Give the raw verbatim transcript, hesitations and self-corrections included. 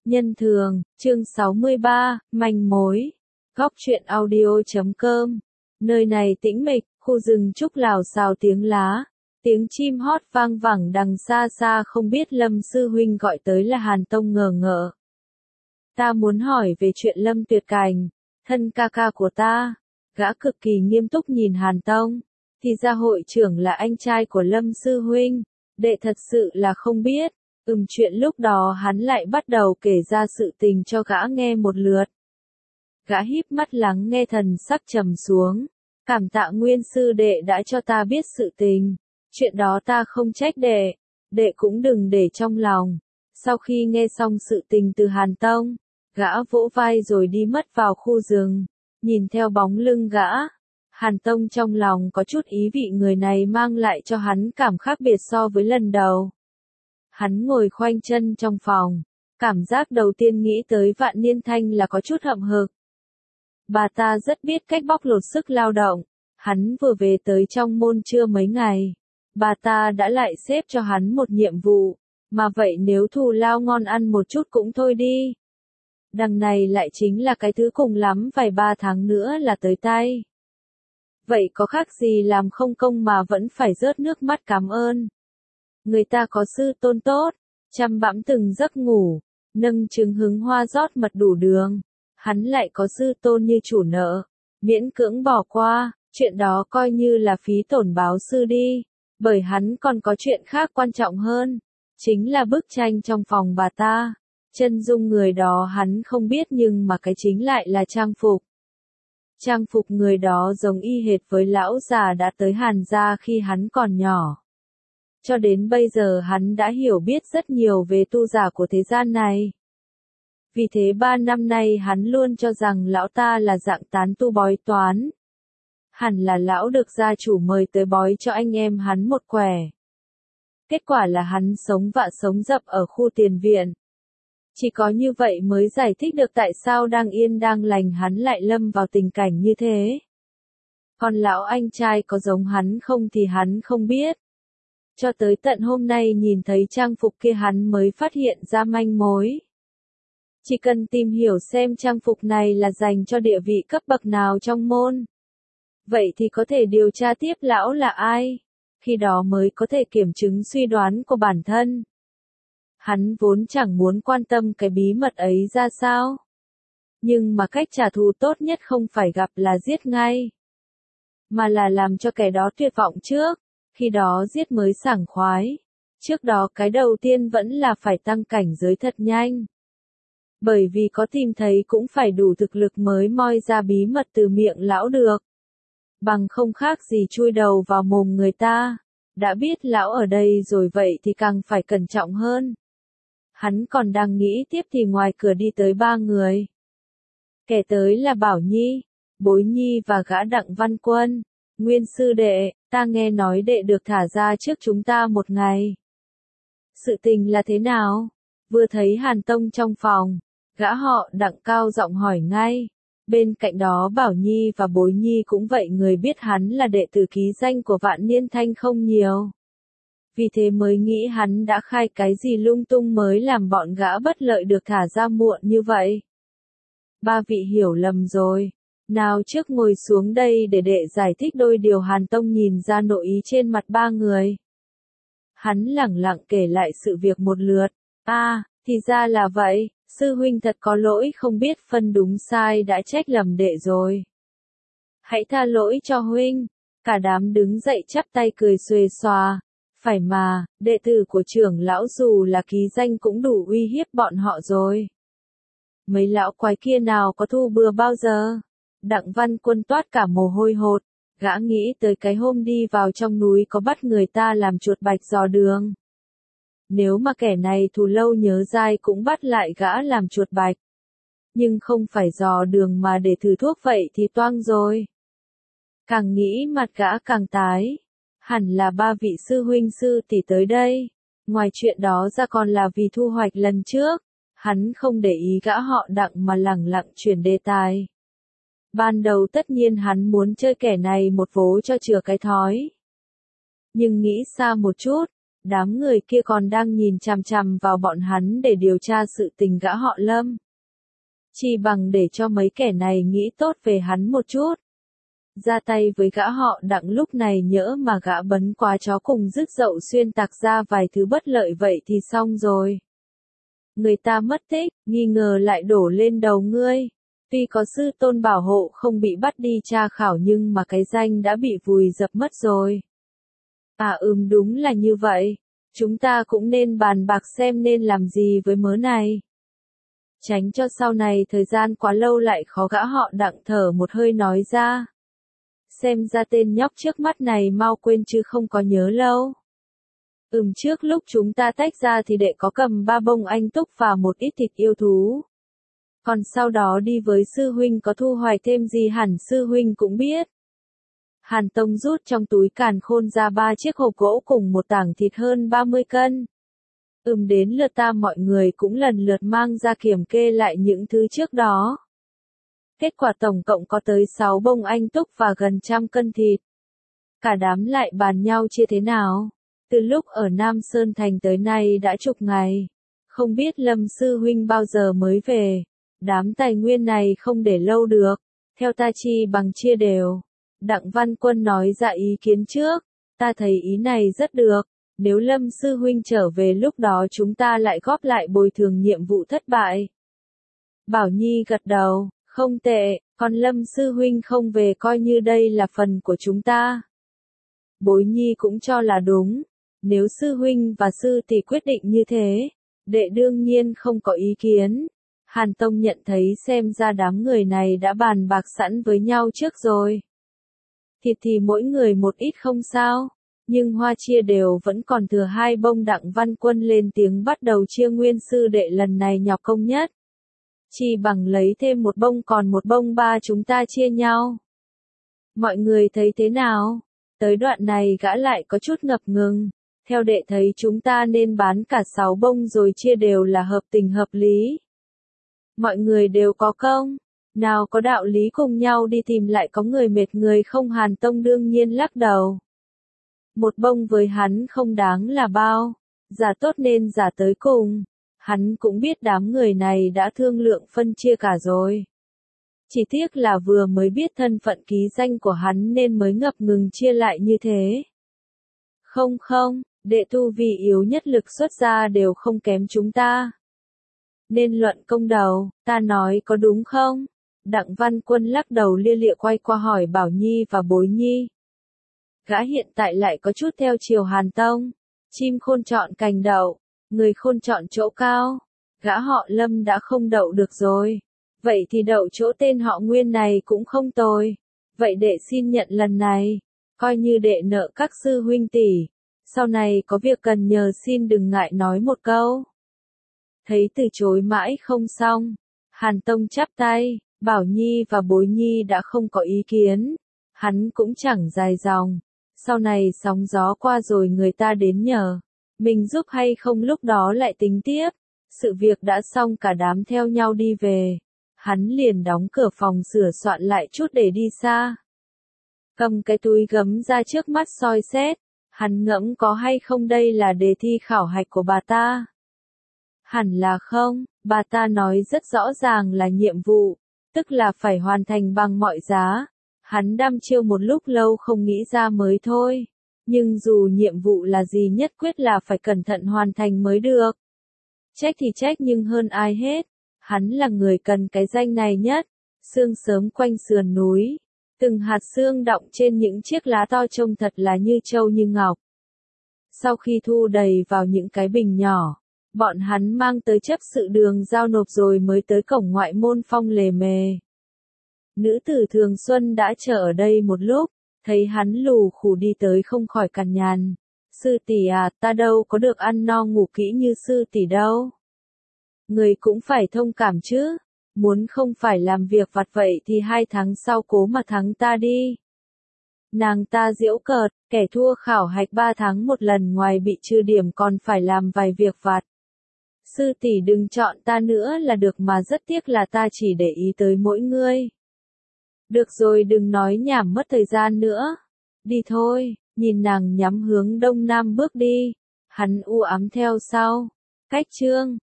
Nhân thường, chương sáu mươi ba, manh mối. Góc truyện audio chấm com. Nơi này tĩnh mịch, khu rừng trúc lào xào tiếng lá, tiếng chim hót vang vẳng đằng xa xa, không biết Lâm sư huynh gọi tới là Hàn Tông ngờ ngợ. Ta muốn hỏi về chuyện Lâm Tuyệt Cảnh, thân ca ca của ta. Gã cực kỳ nghiêm túc nhìn Hàn Tông, thì ra hội trưởng là anh trai của Lâm sư huynh, đệ thật sự là không biết. Ừm chuyện lúc đó hắn lại bắt đầu kể ra sự tình cho gã nghe một lượt. Gã híp mắt lắng nghe, thần sắc trầm xuống. Cảm tạ Nguyên sư đệ đã cho ta biết sự tình. Chuyện đó ta không trách đệ, đệ cũng đừng để trong lòng. Sau khi nghe xong sự tình từ Hàn Tông, gã vỗ vai rồi đi mất vào khu rừng. Nhìn theo bóng lưng gã, Hàn Tông trong lòng có chút ý vị người này mang lại cho hắn cảm khác biệt so với lần đầu. Hắn ngồi khoanh chân trong phòng, cảm giác đầu tiên nghĩ tới Vạn Niên Thanh là có chút hậm hực. Bà ta rất biết cách bóc lột sức lao động, hắn vừa về tới trong môn chưa mấy ngày, bà ta đã lại xếp cho hắn một nhiệm vụ, mà vậy nếu thù lao ngon ăn một chút cũng thôi đi. Đằng này lại chính là cái thứ cùng lắm vài ba tháng nữa là tới tay. Vậy có khác gì làm không công mà vẫn phải rớt nước mắt cảm ơn. Người ta có sư tôn tốt, chăm bẵm từng giấc ngủ, nâng trứng hứng hoa rót mật đủ đường. Hắn lại có sư tôn như chủ nợ, miễn cưỡng bỏ qua, chuyện đó coi như là phí tổn báo sư đi, bởi hắn còn có chuyện khác quan trọng hơn, chính là bức tranh trong phòng bà ta. Chân dung người đó hắn không biết, nhưng mà cái chính lại là trang phục. Trang phục người đó giống y hệt với lão già đã tới Hàn gia khi hắn còn nhỏ. Cho đến bây giờ hắn đã hiểu biết rất nhiều về tu giả của thế gian này. Vì thế ba năm nay hắn luôn cho rằng lão ta là dạng tán tu bói toán. Hẳn là lão được gia chủ mời tới bói cho anh em hắn một quẻ. Kết quả là hắn sống vạ sống dập ở khu tiền viện. Chỉ có như vậy mới giải thích được tại sao đang yên đang lành hắn lại lâm vào tình cảnh như thế. Còn lão anh trai có giống hắn không thì hắn không biết. Cho tới tận hôm nay nhìn thấy trang phục kia hắn mới phát hiện ra manh mối. Chỉ cần tìm hiểu xem trang phục này là dành cho địa vị cấp bậc nào trong môn. Vậy thì có thể điều tra tiếp lão là ai. Khi đó mới có thể kiểm chứng suy đoán của bản thân. Hắn vốn chẳng muốn quan tâm cái bí mật ấy ra sao. Nhưng mà cách trả thù tốt nhất không phải gặp là giết ngay. Mà là làm cho kẻ đó tuyệt vọng trước. Khi đó giết mới sảng khoái. Trước đó cái đầu tiên vẫn là phải tăng cảnh giới thật nhanh. Bởi vì có tìm thấy cũng phải đủ thực lực mới moi ra bí mật từ miệng lão được. Bằng không khác gì chui đầu vào mồm người ta. Đã biết lão ở đây rồi vậy thì càng phải cẩn trọng hơn. Hắn còn đang nghĩ tiếp thì ngoài cửa đi tới ba người. Kẻ tới là Bảo Nhi, Bối Nhi và gã Đặng Văn Quân. Nguyên sư đệ, ta nghe nói đệ được thả ra trước chúng ta một ngày. Sự tình là thế nào? Vừa thấy Hàn Tông trong phòng, gã họ Đặng cao giọng hỏi ngay. Bên cạnh đó Bảo Nhi và Bối Nhi cũng vậy, người biết hắn là đệ tử ký danh của Vạn Niên Thanh không nhiều. Vì thế mới nghĩ hắn đã khai cái gì lung tung mới làm bọn gã bất lợi được thả ra muộn như vậy. Ba vị hiểu lầm rồi. Nào trước ngồi xuống đây để đệ giải thích đôi điều. Hàn Tông nhìn ra nội ý trên mặt ba người. Hắn lẳng lặng kể lại sự việc một lượt. À, thì ra là vậy, sư huynh thật có lỗi, không biết phân đúng sai đã trách lầm đệ rồi. Hãy tha lỗi cho huynh. Cả đám đứng dậy chắp tay cười xuề xòa. Phải mà, đệ tử của trưởng lão dù là ký danh cũng đủ uy hiếp bọn họ rồi. Mấy lão quái kia nào có thu bừa bao giờ. Đặng Văn Quân toát cả mồ hôi hột, gã nghĩ tới cái hôm đi vào trong núi có bắt người ta làm chuột bạch dò đường. Nếu mà kẻ này thù lâu nhớ dai cũng bắt lại gã làm chuột bạch. Nhưng không phải dò đường mà để thử thuốc vậy thì toang rồi. Càng nghĩ mặt gã càng tái. Hẳn là ba vị sư huynh sư tỷ tới đây. Ngoài chuyện đó ra còn là vì thu hoạch lần trước. Hắn không để ý gã họ Đặng mà lẳng lặng chuyển đề tài. Ban đầu tất nhiên hắn muốn chơi kẻ này một vố cho chừa cái thói. Nhưng nghĩ xa một chút, Đám người kia còn đang nhìn chằm chằm vào bọn hắn để điều tra sự tình gã họ Lâm. Chỉ bằng để cho mấy kẻ này nghĩ tốt về hắn một chút. Ra tay với gã họ Đặng lúc này nhỡ mà gã bấn quá chó cùng dứt dậu xuyên tạc ra vài thứ bất lợi vậy thì xong rồi. Người ta mất tích, nghi ngờ lại đổ lên đầu ngươi. Tuy có sư tôn bảo hộ không bị bắt đi tra khảo nhưng mà cái danh đã bị vùi dập mất rồi. À ừm đúng là như vậy. Chúng ta cũng nên bàn bạc xem nên làm gì với mớ này. Tránh cho sau này thời gian quá lâu lại khó gã họ Đặng thở một hơi nói ra. Xem ra tên nhóc trước mắt này mau quên chứ không có nhớ lâu. Ừm trước lúc chúng ta tách ra thì đệ có cầm ba bông anh túc và một ít thịt yêu thú. Còn sau đó đi với sư huynh có thu hoạch thêm gì hẳn sư huynh cũng biết. Hàn Tông rút trong túi càn khôn ra ba chiếc hộp gỗ cùng một tảng thịt hơn ba mươi cân. Ừm đến lượt ta mọi người cũng lần lượt mang ra kiểm kê lại những thứ trước đó. Kết quả tổng cộng có tới sáu bông anh túc và gần trăm cân thịt. Cả đám lại bàn nhau chia thế nào. Từ lúc ở Nam Sơn Thành tới nay đã chục ngày. Không biết Lâm sư huynh bao giờ mới về. Đám tài nguyên này không để lâu được. Theo ta chi bằng chia đều. Đặng Văn Quân nói ra ý kiến trước. Ta thấy ý này rất được. Nếu Lâm sư huynh trở về lúc đó chúng ta lại góp lại bồi thường nhiệm vụ thất bại. Bảo Nhi gật đầu. Không tệ, còn Lâm sư huynh không về coi như đây là phần của chúng ta. Bối Nhi cũng cho là đúng. Nếu sư huynh và sư tỷ quyết định như thế, đệ đương nhiên không có ý kiến. Hàn Tông nhận thấy xem ra đám người này đã bàn bạc sẵn với nhau trước rồi. Thịt thì mỗi người một ít không sao, nhưng hoa chia đều vẫn còn thừa hai bông. Đặng Văn Quân lên tiếng bắt đầu chia nguyên sư đệ lần này nhọc công nhất. Chỉ bằng lấy thêm một bông còn một bông ba chúng ta chia nhau. Mọi người thấy thế nào? Tới đoạn này gã lại có chút ngập ngừng. Theo đệ thấy chúng ta nên bán cả sáu bông rồi chia đều là hợp tình hợp lý. Mọi người đều có công. Nào có đạo lý cùng nhau đi tìm lại có người mệt người không. Hàn Tông đương nhiên lắc đầu. Một bông với hắn không đáng là bao. Giả tốt nên giả tới cùng. Hắn cũng biết đám người này đã thương lượng phân chia cả rồi. Chỉ tiếc là vừa mới biết thân phận ký danh của hắn nên mới ngập ngừng chia lại như thế. Không không, đệ tu vì yếu nhất lực xuất ra đều không kém chúng ta. Nên luận công đầu, ta nói có đúng không? Đặng Văn Quân lắc đầu lia lịa quay qua hỏi Bảo Nhi và Bối Nhi. Gã hiện tại lại có chút theo chiều Hàn Tông. Chim khôn chọn cành đậu, người khôn chọn chỗ cao. Gã họ Lâm đã không đậu được rồi. Vậy thì đậu chỗ tên họ Nguyên này cũng không tồi. Vậy đệ xin nhận lần này. Coi như đệ nợ các sư huynh tỷ. Sau này có việc cần nhờ xin đừng ngại nói một câu. Thấy từ chối mãi không xong. Hàn Tông chắp tay. Bảo Nhi và Bối Nhi đã không có ý kiến. Hắn cũng chẳng dài dòng. Sau này sóng gió qua rồi người ta đến nhờ. Mình giúp hay không lúc đó lại tính tiếp. Sự việc đã xong cả đám theo nhau đi về. Hắn liền đóng cửa phòng sửa soạn lại chút để đi xa. Cầm cái túi gấm ra trước mắt soi xét. Hắn ngẫm có hay không đây là đề thi khảo hạch của bà ta. Hẳn là không, bà ta nói rất rõ ràng là nhiệm vụ. Tức là phải hoàn thành bằng mọi giá. Hắn đăm chiêu một lúc lâu không nghĩ ra mới thôi. Nhưng dù nhiệm vụ là gì nhất quyết là phải cẩn thận hoàn thành mới được. Trách thì trách nhưng hơn ai hết. Hắn là người cần cái danh này nhất. Sương sớm quanh sườn núi. Từng hạt sương đọng trên những chiếc lá to trông thật là như trâu như ngọc. Sau khi thu đầy vào những cái bình nhỏ, bọn hắn mang tới chấp sự đường giao nộp rồi mới tới cổng ngoại môn Phong Lề Mề. Nữ tử Thường Xuân đã chờ ở đây một lúc, thấy hắn lù khù đi tới không khỏi cằn nhằn. Sư tỷ à, ta đâu có được ăn no ngủ kỹ như sư tỷ đâu. Người cũng phải thông cảm chứ, muốn không phải làm việc vặt vậy thì hai tháng sau cố mà thắng ta đi. Nàng ta giễu cợt, kẻ thua khảo hạch ba tháng một lần ngoài bị trừ điểm còn phải làm vài việc vặt. Sư tỷ đừng chọn ta nữa là được mà rất tiếc là ta chỉ để ý tới mỗi ngươi. Được rồi đừng nói nhảm mất thời gian nữa. Đi thôi, nhìn nàng nhắm hướng đông nam bước đi. hắn u ám theo sau. Cách chương